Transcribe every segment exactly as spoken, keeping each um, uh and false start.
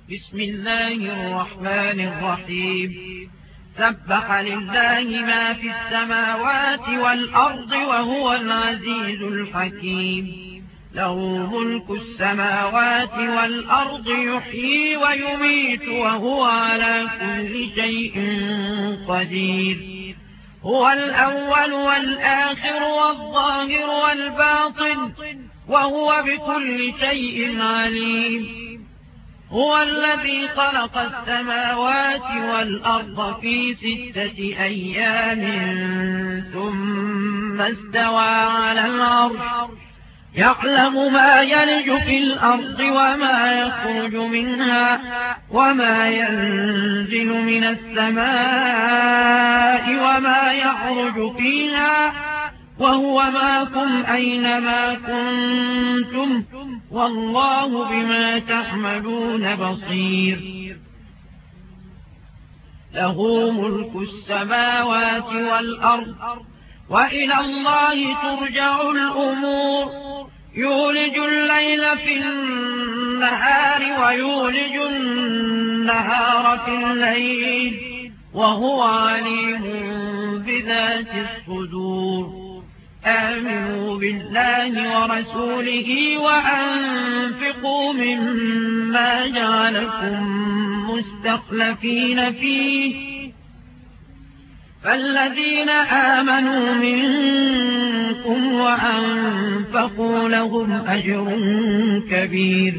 بسم الله الرحمن الرحيم سبح لله ما في السماوات والأرض وهو العزيز الحكيم له ملك السماوات والأرض يحيي ويميت وهو على كل شيء قدير هو الأول والآخر والظاهر والباطن وهو بكل شيء عليم هو الذي خلق السماوات والأرض في ستة أيام ثم استوى على العرش يعلم ما يلج في الأرض وما يخرج منها وما ينزل من السماء وما يعرج فيها وهو معكم أينما كنتم والله بما تعملون بصير له ملك السماوات والأرض وإلى الله ترجع الأمور يولج الليل في النهار ويولج النهار في الليل وهو عليم بذات الصدور آمنوا بالله ورسوله وأنفقوا مما جعلكم مستخلفين فيه فالذين آمنوا منكم وأنفقوا لهم أجر كبير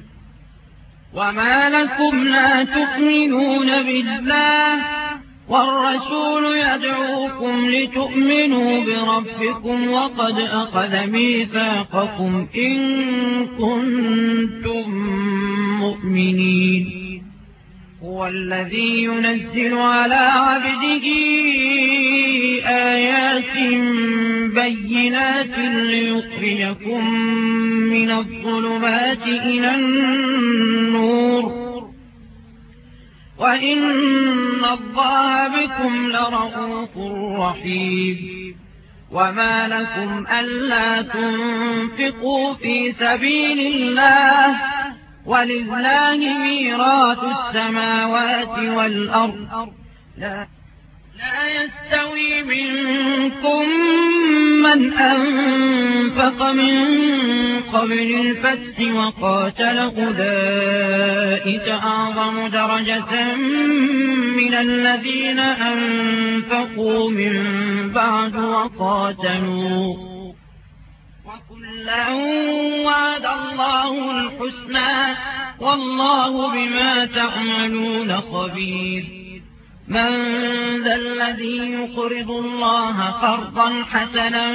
وما لكم لا تؤمنون بالله والرسول يدعوكم لتؤمنوا بربكم وقد أخذ ميثاقكم إن كنتم مؤمنين هو الذي ينزل على عبده آيات بينات ليخرجكم من الظلمات إلى النور وإن الله بكم لرءوف رحيم وما لكم ألا تنفقوا في سبيل الله ولله ميراث السماوات والأرض لا, لا يستوي منكم من أنفق من قبل الفتح وقاتل أولئك أعظم درجة من الذين أنفقوا من بعد وقاتلوا وكلا وعد الله الحسنى والله بما تعملون خبير من ذا الذي يقرض الله قرضا حسنا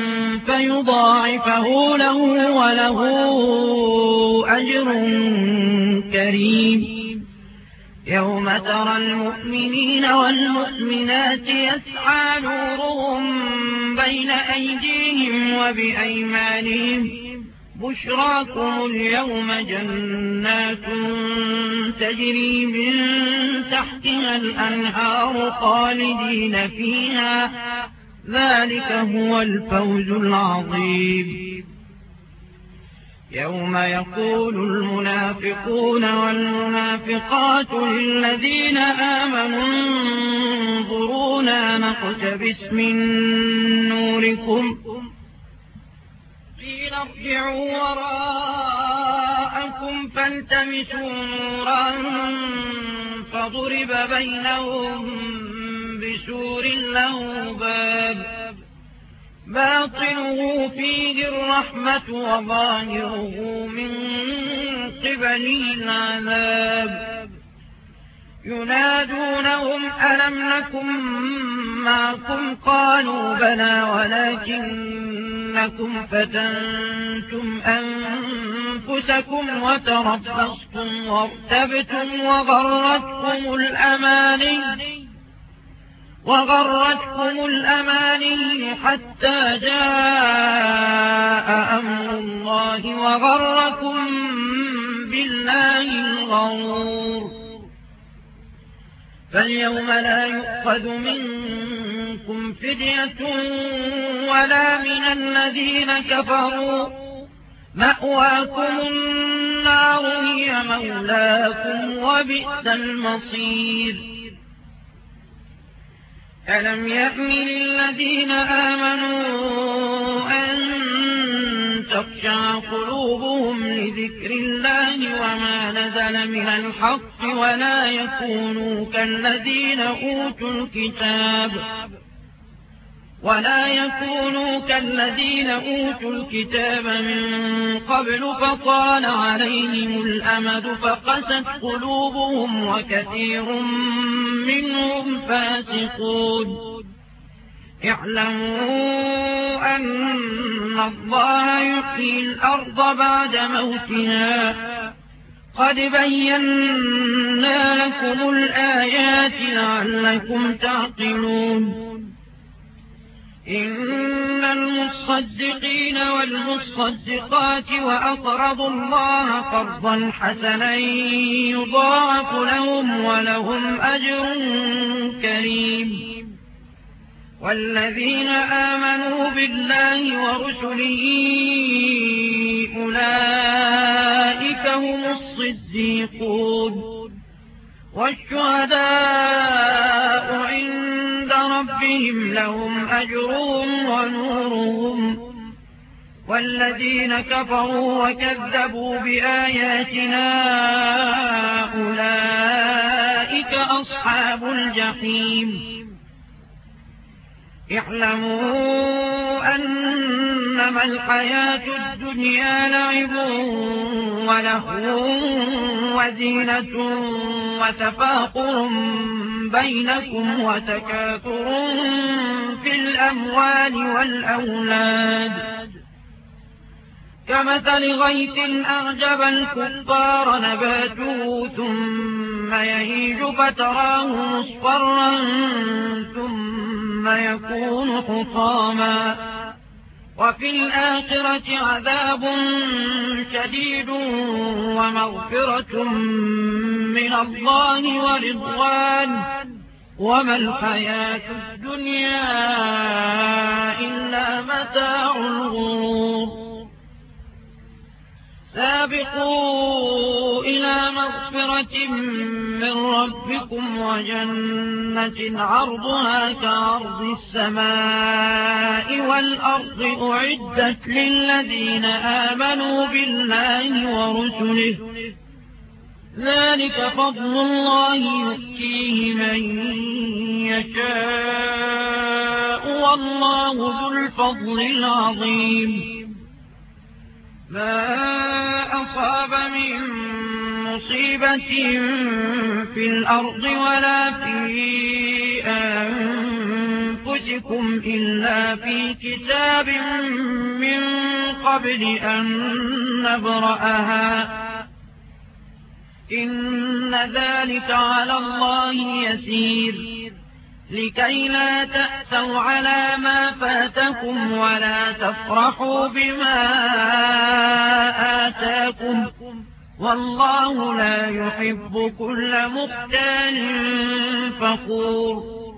فيضاعفه له وله أجر كريم يوم ترى المؤمنين والمؤمنات يسعى نورهم بين أيديهم وبأيمانهم بشراكم اليوم جنات تجري من تحتها الأنهار خالدين فيها ذلك هو الفوز العظيم يوم يقول المنافقون والمنافقات للذين آمنوا انظرونا نقتبس من نوركم قيل ارجعوا وراءكم فالتمسوا نورا فضرب بينهم بسور له باب باطنه فيه الرحمة وظاهره من قبله العذاب ينادونهم ألم نكن معكم قالوا بلى ولكنكم فتنتم أنفسكم وتربصتم وارتبتم وغرتكم الأماني وغرتكم الأماني حتى جاء أمر الله وغركم بالله الغرور فاليوم لا يؤخذ منكم فدية ولا من الذين كفروا مأواكم النار النار هي مولاكم وبئس المصير. ألم يأن للذين آمنوا أن تخشع قلوبهم لذكر الله وما نزل من الحق ولا يكونوا كالذين أوتوا الكتاب ولا يكونوا كالذين أوتوا الكتاب من قبل فطال عليهم الأمد فقست قلوبهم وكثير منهم فاسقون. اعلموا أن الله يحيي الأرض بعد موتها قد بينا لكم الآيات لعلكم تعقلون. إن المصدقين والمصدقات وأقرضوا الله قرضا حسنا يضاعف لهم ولهم أجر كريم. والذين آمنوا بالله ورسله أولئك هم الصديقون والشهداء عند ربهم لهم أجرهم ونورهم. والذين كفروا وكذبوا بآياتنا أولئك أصحاب الجحيم. اعلموا أنما الحياة الدنيا لعب ولهو وزينة وتفاخر بينكم وتكاثر في الأموال والأولاد كمثل غيث أعجب الكفار نباته ثم يهيج فتراه مصفرا ثم يكون حطاما وفي الآخرة عذاب شديد ومغفرة من الله ورضوان وما الحياة الدنيا إلا متاع الغرور. سابقوا إلى مغفرة من ربكم وجنة عرضها كعرض السماء والأرض أعدت للذين آمنوا بالله ورسله ذلك فضل الله يؤتيه من يشاء والله ذو الفضل العظيم. ما أصاب من مصيبة في الأرض ولا في أنفسكم إلا في كتاب من قبل أن نبرأها إن ذلك على الله يسير. لكي لا تأسوا على ما فاتكم ولا تفرحوا بما آتاكم والله لا يحب كل مختال فخور.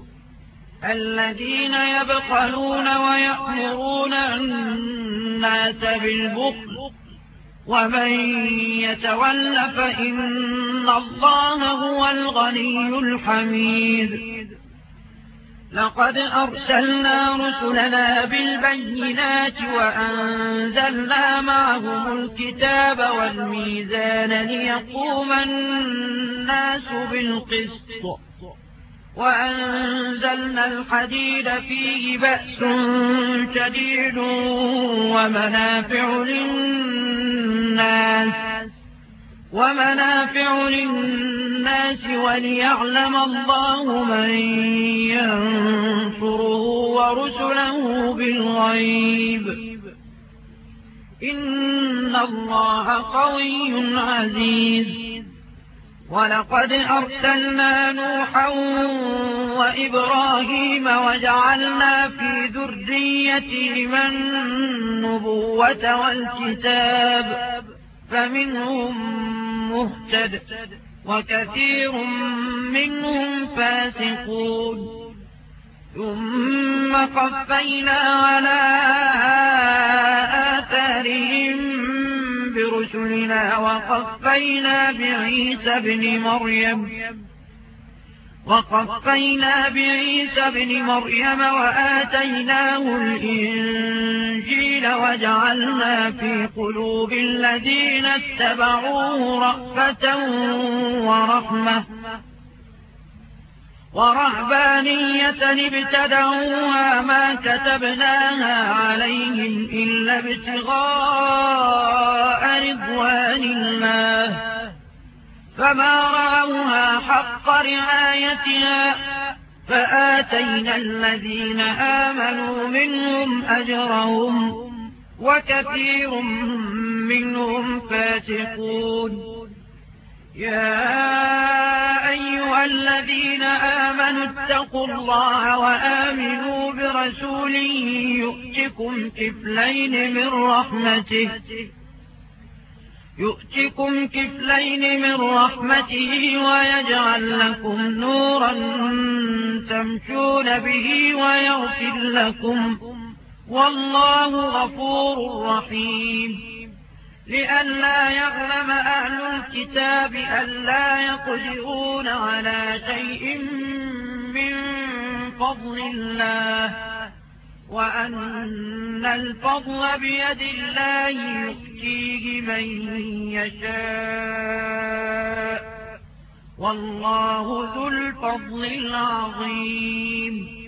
الذين يبخلون ويأمرون الناس بالبخل ومن يتول فإن الله هو الغني الحميد. لقد أرسلنا رسلنا بالبينات وأنزلنا معهم الكتاب والميزان ليقوم الناس بالقسط وأنزلنا الحديد فيه بأس شديد ومنافع للناس ومنافع للناس وليعلم الله من ينصره ورسله بالغيب إن الله قوي عزيز. ولقد أرسلنا نوحا وإبراهيم وجعلنا في ذريتهما النبوة والكتاب فمنهم مهتد وكثير منهم فاسقون. ثم قفينا على آثارهم برسلنا وقفينا بعيسى ابن مريم وقفينا بعيسى ابن مريم وآتيناه الإنجيل وجعلنا في قلوب الذين اتبعوه رأفة ورحمة ورهبانية ابتدعوها ما كتبناها عليهم إلا ابتغاء رضوان الله فما رعوها حق رعايتها فآتينا الذين آمنوا منهم أجرهم وكثير منهم فاسقون. يا أيها الذين آمنوا اتقوا الله وآمنوا برسوله يؤتكم كفلين من رحمته يؤتكم كفلين من رحمته ويجعل لكم نورا تمشون به ويغفر لكم والله غفور رحيم. لئلا يعلم أهل الكتاب ألا يقدرون على شيء من فضل الله وأن الفضل بيد الله يؤتيه من يشاء والله ذو الفضل العظيم.